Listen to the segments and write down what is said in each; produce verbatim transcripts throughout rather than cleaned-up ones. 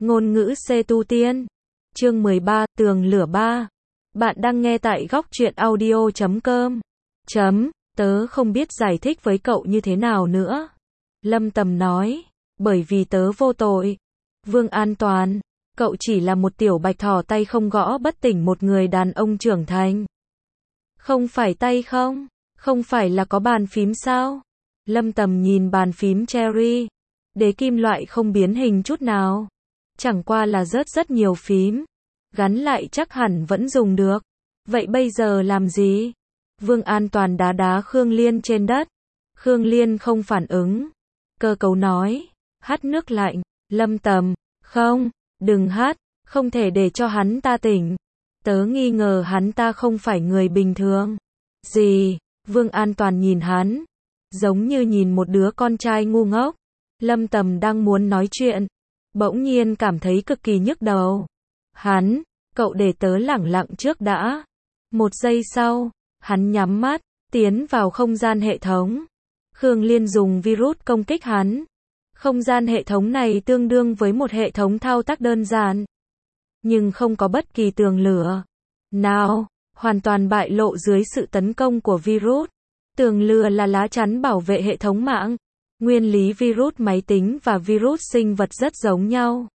Ngôn ngữ C tu tiên. Chương mười ba, tường lửa ba. Bạn đang nghe tại góc truyện audio chấm com. Chấm, tớ không biết giải thích với cậu như thế nào nữa. Lâm Tầm nói, bởi vì tớ vô tội. Vương An Toàn, cậu chỉ là một tiểu bạch thỏ tay không gõ bất tỉnh một người đàn ông trưởng thành. Không phải tay không? Không phải là có bàn phím sao? Lâm Tầm nhìn bàn phím Cherry. Đế kim loại không biến hình chút nào. Chẳng qua là rớt rất nhiều phím. Gắn lại chắc hẳn vẫn dùng được. Vậy bây giờ làm gì? Vương An Toàn đá đá Khương Liên trên đất. Khương Liên không phản ứng. Cơ cấu nói, hắt nước lạnh. Lâm Tầm, không, đừng hắt, không thể để cho hắn ta tỉnh. Tớ nghi ngờ hắn ta không phải người bình thường. Gì? Vương An Toàn nhìn hắn, giống như nhìn một đứa con trai ngu ngốc. Lâm Tầm đang muốn nói chuyện, bỗng nhiên cảm thấy cực kỳ nhức đầu. Hắn, cậu để tớ lẳng lặng trước đã. Một giây sau, hắn nhắm mắt, tiến vào không gian hệ thống. Khương Liên dùng virus công kích hắn. Không gian hệ thống này tương đương với một hệ thống thao tác đơn giản, nhưng không có bất kỳ tường lửa nào, hoàn toàn bại lộ dưới sự tấn công của virus. Tường lửa là lá chắn bảo vệ hệ thống mạng. Nguyên lý virus máy tính và virus sinh vật rất giống nhau.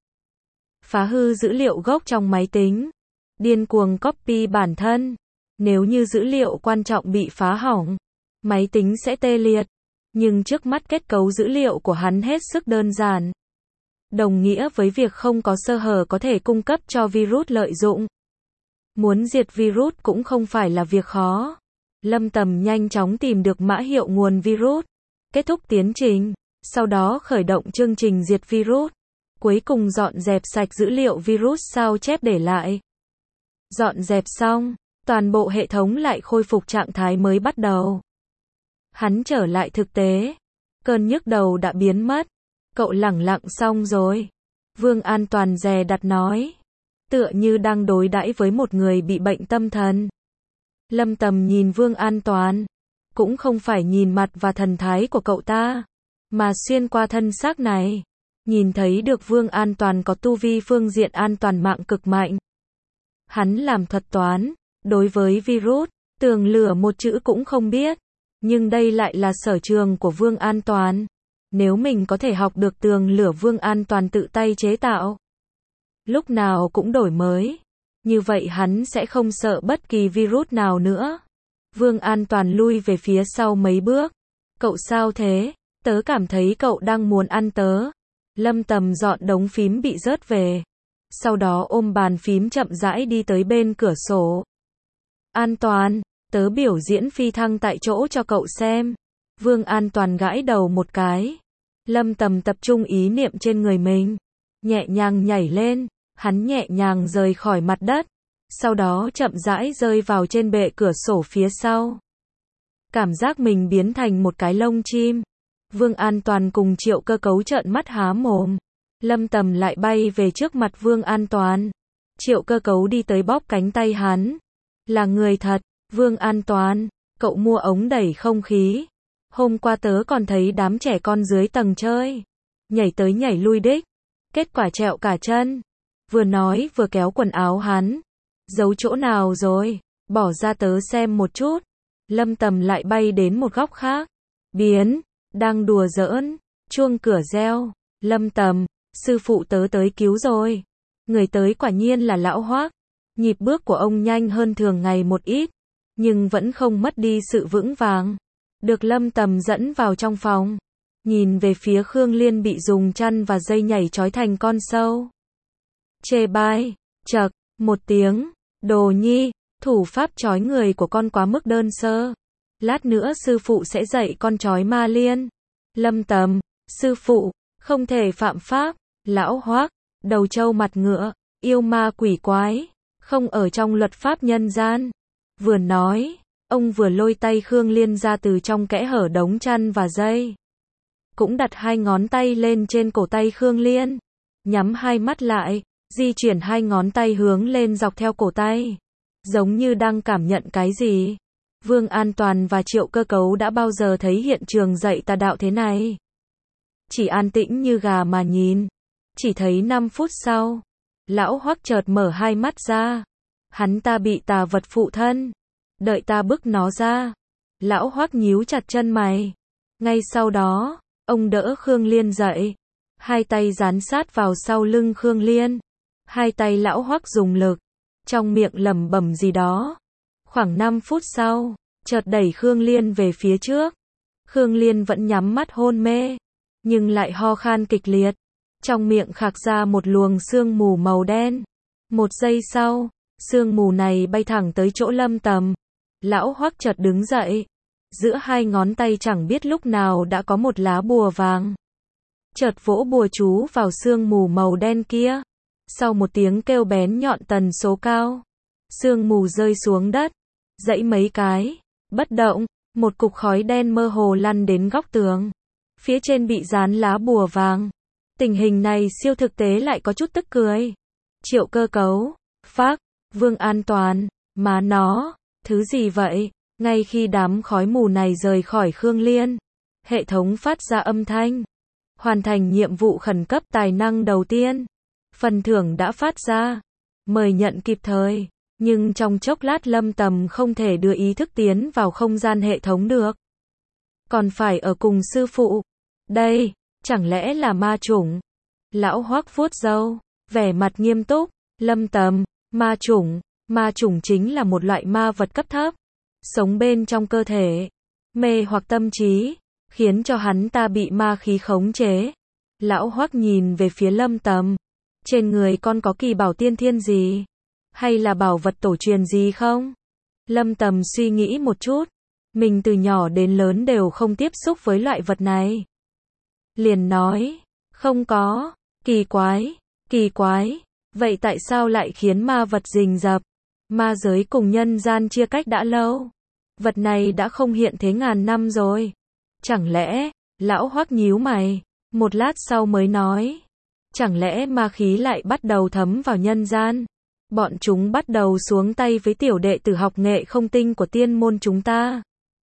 Phá hư dữ liệu gốc trong máy tính. Điên cuồng copy bản thân. Nếu như dữ liệu quan trọng bị phá hỏng, máy tính sẽ tê liệt. Nhưng trước mắt kết cấu dữ liệu của hắn hết sức đơn giản. Đồng nghĩa với việc không có sơ hở có thể cung cấp cho virus lợi dụng. Muốn diệt virus cũng không phải là việc khó. Lâm Tầm nhanh chóng tìm được mã hiệu nguồn virus. Kết thúc tiến trình. Sau đó khởi động chương trình diệt virus. Cuối cùng dọn dẹp sạch dữ liệu virus sao chép để lại. Dọn dẹp xong, toàn bộ hệ thống lại khôi phục trạng thái mới bắt đầu. Hắn trở lại thực tế. Cơn nhức đầu đã biến mất. Cậu lẳng lặng xong rồi. Vương An Toàn dè đặt nói. Tựa như đang đối đãi với một người bị bệnh tâm thần. Lâm Tầm nhìn Vương An Toàn. Cũng không phải nhìn mặt và thần thái của cậu ta, mà xuyên qua thân xác này. Nhìn thấy được Vương An Toàn có tu vi phương diện an toàn mạng cực mạnh. Hắn làm thuật toán. Đối với virus, tường lửa một chữ cũng không biết. Nhưng đây lại là sở trường của Vương An Toàn. Nếu mình có thể học được tường lửa Vương An Toàn tự tay chế tạo, lúc nào cũng đổi mới, như vậy hắn sẽ không sợ bất kỳ virus nào nữa. Vương An Toàn lui về phía sau mấy bước. Cậu sao thế? Tớ cảm thấy cậu đang muốn ăn tớ. Lâm Tầm dọn đống phím bị rớt về. Sau đó ôm bàn phím chậm rãi đi tới bên cửa sổ. An Toàn, tớ biểu diễn phi thăng tại chỗ cho cậu xem. Vương An Toàn gãi đầu một cái. Lâm Tầm tập trung ý niệm trên người mình. Nhẹ nhàng nhảy lên. Hắn nhẹ nhàng rời khỏi mặt đất. Sau đó chậm rãi rơi vào trên bệ cửa sổ phía sau. Cảm giác mình biến thành một cái lông chim. Vương An Toàn cùng Triệu Cơ Cấu trợn mắt há mồm. Lâm Tầm lại bay về trước mặt Vương An Toàn. Triệu Cơ Cấu đi tới bóp cánh tay hắn. Là người thật. Vương An Toàn, cậu mua ống đẩy không khí. Hôm qua tớ còn thấy đám trẻ con dưới tầng chơi. Nhảy tới nhảy lui đích. Kết quả trẹo cả chân. Vừa nói vừa kéo quần áo hắn. Giấu chỗ nào rồi? Bỏ ra tớ xem một chút. Lâm Tầm lại bay đến một góc khác. Biến, đang đùa giỡn. Chuông cửa reo. Lâm Tầm, sư phụ tớ tới cứu rồi. Người tới quả nhiên là lão Hoác. Nhịp bước của ông nhanh hơn thường ngày một ít, nhưng vẫn không mất đi sự vững vàng. Được Lâm Tầm dẫn vào trong phòng. Nhìn về phía Khương Liên bị dùng chăn và dây nhảy trói thành con sâu. Chê bai, chậc, một tiếng. Đồ nhi, thủ pháp trói người của con quá mức đơn sơ. Lát nữa sư phụ sẽ dạy con trói ma liên. Lâm Tầm, sư phụ, không thể phạm pháp. Lão Hoác, đầu trâu mặt ngựa, yêu ma quỷ quái, không ở trong luật pháp nhân gian. Vừa nói, ông vừa lôi tay Khương Liên ra từ trong kẽ hở đống chăn và dây. Cũng đặt hai ngón tay lên trên cổ tay Khương Liên. Nhắm hai mắt lại, di chuyển hai ngón tay hướng lên dọc theo cổ tay. Giống như đang cảm nhận cái gì. Vương An Toàn và Triệu Cơ Cấu đã bao giờ thấy hiện trường dạy tà đạo thế này. Chỉ an tĩnh như gà mà nhìn. Chỉ thấy năm phút sau, lão Hoắc chợt mở hai mắt ra. Hắn ta bị tà vật phụ thân. Đợi ta bức nó ra. Lão Hoắc nhíu chặt chân mày. Ngay sau đó, ông đỡ Khương Liên dậy. Hai tay dán sát vào sau lưng Khương Liên. Hai tay lão Hoắc dùng lực. Trong miệng lẩm bẩm gì đó. Khoảng năm phút sau, chợt đẩy Khương Liên về phía trước. Khương Liên vẫn nhắm mắt hôn mê. Nhưng lại ho khan kịch liệt. Trong miệng khạc ra một luồng sương mù màu đen. Một giây sau, sương mù này bay thẳng tới chỗ Lâm Tầm. Lão Hoắc chợt đứng dậy. Giữa hai ngón tay chẳng biết lúc nào đã có một lá bùa vàng. Chợt vỗ bùa chú vào sương mù màu đen kia. Sau một tiếng kêu bén nhọn tần số cao, sương mù rơi xuống đất, dãy mấy cái, bất động, một cục khói đen mơ hồ lăn đến góc tường. Phía trên bị dán lá bùa vàng. Tình hình này siêu thực tế lại có chút tức cười. Triệu Cơ Cấu, phác, Vương An Toàn, má nó, thứ gì vậy? Ngay khi đám khói mù này rời khỏi Khương Liên, hệ thống phát ra âm thanh. Hoàn thành nhiệm vụ khẩn cấp tài năng đầu tiên. Phần thưởng đã phát ra. Mời nhận kịp thời. Nhưng trong chốc lát Lâm Tầm không thể đưa ý thức tiến vào không gian hệ thống được. Còn phải ở cùng sư phụ. Đây, chẳng lẽ là ma chủng? Lão Hoắc vuốt râu, vẻ mặt nghiêm túc. Lâm Tầm, ma chủng. Ma chủng chính là một loại ma vật cấp thấp. Sống bên trong cơ thể. Mê hoặc tâm trí. Khiến cho hắn ta bị ma khí khống chế. Lão Hoắc nhìn về phía Lâm Tầm. Trên người con có kỳ bảo tiên thiên gì? Hay là bảo vật tổ truyền gì không? Lâm Tầm suy nghĩ một chút. Mình từ nhỏ đến lớn đều không tiếp xúc với loại vật này. Liền nói. Không có. Kỳ quái. Kỳ quái. Vậy tại sao lại khiến ma vật rình rập? Ma giới cùng nhân gian chia cách đã lâu. Vật này đã không hiện thế ngàn năm rồi. Chẳng lẽ, lão Hoắc nhíu mày, một lát sau mới nói. Chẳng lẽ ma khí lại bắt đầu thấm vào nhân gian? Bọn chúng bắt đầu xuống tay với tiểu đệ tử học nghệ không tinh của tiên môn chúng ta.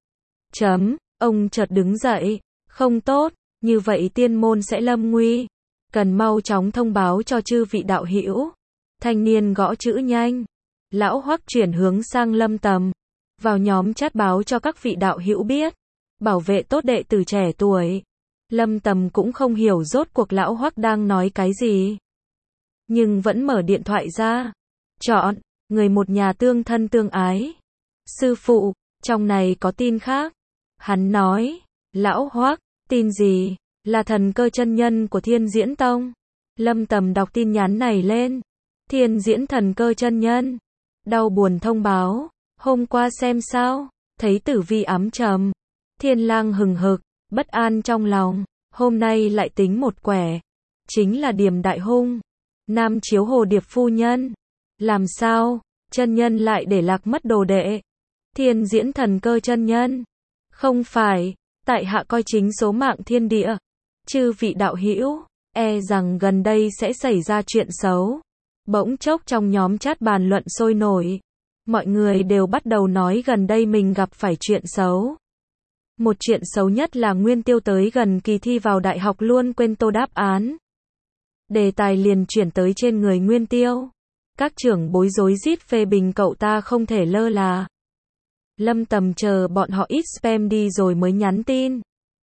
Chấm, ông chợt đứng dậy. Không tốt, như vậy tiên môn sẽ lâm nguy. Cần mau chóng thông báo cho chư vị đạo hữu. Thanh niên gõ chữ nhanh. Lão Hoắc chuyển hướng sang Lâm Tầm. Vào nhóm chat báo cho các vị đạo hữu biết. Bảo vệ tốt đệ tử trẻ tuổi. Lâm Tầm cũng không hiểu rốt cuộc lão Hoắc đang nói cái gì. Nhưng vẫn mở điện thoại ra. Chọn, người một nhà tương thân tương ái. Sư phụ, trong này có tin khác. Hắn nói, lão Hoắc, tin gì? Là thần cơ chân nhân của Thiên Diễn Tông. Lâm Tầm đọc tin nhắn này lên. Thiên Diễn thần cơ chân nhân. Đau buồn thông báo. Hôm qua xem sao, thấy tử vi ám trầm. Thiên lang hừng hực, bất an trong lòng. Hôm nay lại tính một quẻ. Chính là Điềm Đại Hung. Nam chiếu Hồ Điệp phu nhân. Làm sao, chân nhân lại để lạc mất đồ đệ? Thiên Diễn thần cơ chân nhân. Không phải, tại hạ coi chính số mạng thiên địa. Chư vị đạo hữu, e rằng gần đây sẽ xảy ra chuyện xấu. Bỗng chốc trong nhóm chat bàn luận sôi nổi. Mọi người đều bắt đầu nói gần đây mình gặp phải chuyện xấu. Một chuyện xấu nhất là Nguyên Tiêu tới gần kỳ thi vào đại học luôn quên tô đáp án. Đề tài liền chuyển tới trên người Nguyên Tiêu. Các trưởng bối rối rít phê bình cậu ta không thể lơ là. Lâm Tầm chờ bọn họ ít spam đi rồi mới nhắn tin.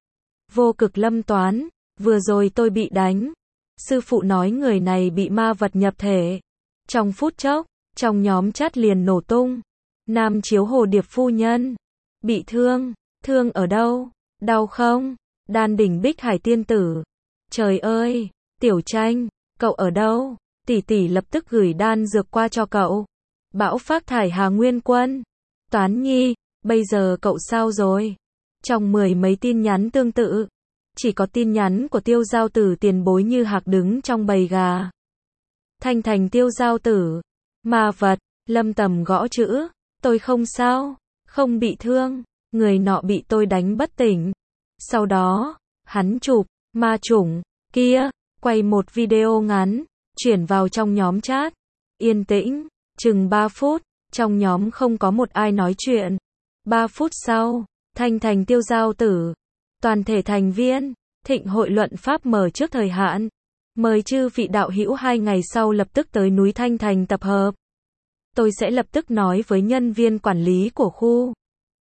Vô cực Lâm Toán, vừa rồi tôi bị đánh. Sư phụ nói người này bị ma vật nhập thể. Trong phút chốc, trong nhóm chat liền nổ tung. Nam chiếu Hồ Điệp phu nhân. Bị thương, thương ở đâu? Đau không? Đan đỉnh Bích Hải tiên tử. Trời ơi, Tiểu Tranh, cậu ở đâu? Tỷ tỷ lập tức gửi đan dược qua cho cậu. Bão Phác Thải Hà Nguyên Quân. Toán Nhi, bây giờ cậu sao rồi? Trong mười mấy tin nhắn tương tự, chỉ có tin nhắn của Tiêu Giao Tử tiền bối như hạc đứng trong bầy gà. Thanh Thành Tiêu Giao Tử. Ma vật, Lâm Tầm gõ chữ. Tôi không sao, không bị thương. Người nọ bị tôi đánh bất tỉnh. Sau đó, hắn chụp, ma chủng, kia, quay một video ngắn, chuyển vào trong nhóm chat. Yên tĩnh, chừng ba phút, trong nhóm không có một ai nói chuyện. ba phút sau, Thanh Thành Tiêu Giao Tử. Toàn thể thành viên, thịnh hội luận pháp mở trước thời hạn. Mời chư vị đạo hữu hai ngày sau lập tức tới núi Thanh Thành tập hợp. Tôi sẽ lập tức nói với nhân viên quản lý của khu.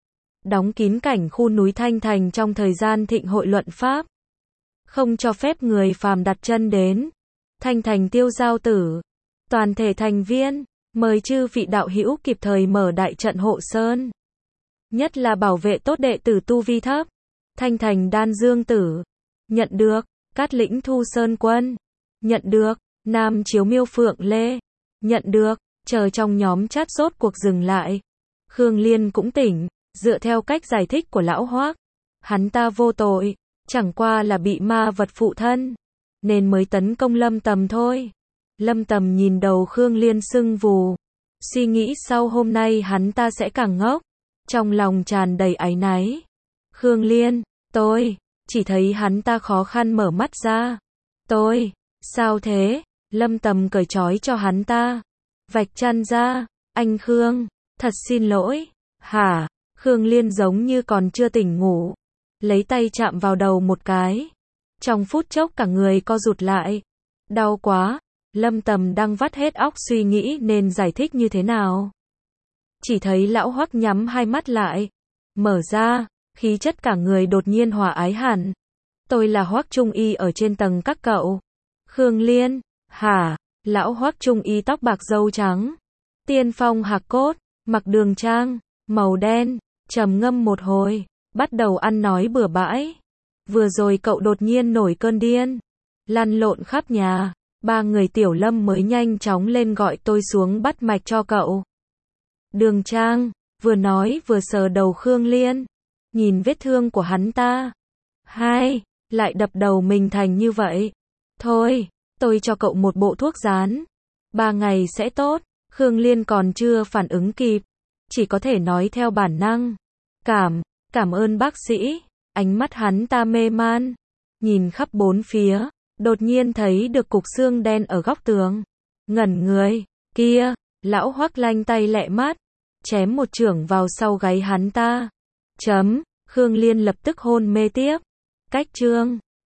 Đóng kín cảnh khu núi Thanh Thành trong thời gian thịnh hội luận pháp. Không cho phép người phàm đặt chân đến. Thanh Thành tiêu giao tử. Toàn thể thành viên, mời chư vị đạo hữu kịp thời mở đại trận hộ sơn. Nhất là bảo vệ tốt đệ tử tu vi thấp. Thanh Thành đan dương tử. Nhận được. Cát lĩnh thu sơn quân. Nhận được. Nam chiếu miêu phượng lê. Nhận được. Chờ trong nhóm chat rốt cuộc dừng lại. Khương Liên cũng tỉnh. Dựa theo cách giải thích của lão Hoắc, hắn ta vô tội, chẳng qua là bị ma vật phụ thân, nên mới tấn công Lâm Tầm thôi. Lâm Tầm nhìn đầu Khương Liên sưng vù, suy nghĩ sau hôm nay hắn ta sẽ càng ngốc, trong lòng tràn đầy áy náy. Khương Liên, tôi, chỉ thấy hắn ta khó khăn mở mắt ra. Tôi, sao thế? Lâm Tầm cởi trói cho hắn ta, vạch chân ra, anh Khương, thật xin lỗi. Hả? Khương Liên giống như còn chưa tỉnh ngủ, lấy tay chạm vào đầu một cái. Trong phút chốc cả người co rụt lại. Đau quá, Lâm Tầm đang vắt hết óc suy nghĩ nên giải thích như thế nào. Chỉ thấy lão Hoắc nhắm hai mắt lại, mở ra, khí chất cả người đột nhiên hòa ái hẳn. Tôi là Hoắc Trung Y ở trên tầng các cậu. Khương Liên, hả? Lão Hoắc Trung Y tóc bạc râu trắng, tiên phong hạc cốt, mặc đường trang, màu đen. Trầm ngâm một hồi, bắt đầu ăn nói bừa bãi. Vừa rồi cậu đột nhiên nổi cơn điên, lăn lộn khắp nhà. Ba người Tiểu Lâm mới nhanh chóng lên gọi tôi xuống bắt mạch cho cậu. Đường Trang, vừa nói vừa sờ đầu Khương Liên. Nhìn vết thương của hắn ta. Hai, lại đập đầu mình thành như vậy. Thôi, tôi cho cậu một bộ thuốc rán. Ba ngày sẽ tốt. Khương Liên còn chưa phản ứng kịp. Chỉ có thể nói theo bản năng. Cảm, cảm ơn bác sĩ. Ánh mắt hắn ta mê man. Nhìn khắp bốn phía. Đột nhiên thấy được cục xương đen ở góc tường. Ngẩn người. Kia, lão Hoắc lanh tay lẹ mắt. Chém một chưởng vào sau gáy hắn ta. Chấm, Khương Liên lập tức hôn mê tiếp. Cách chương.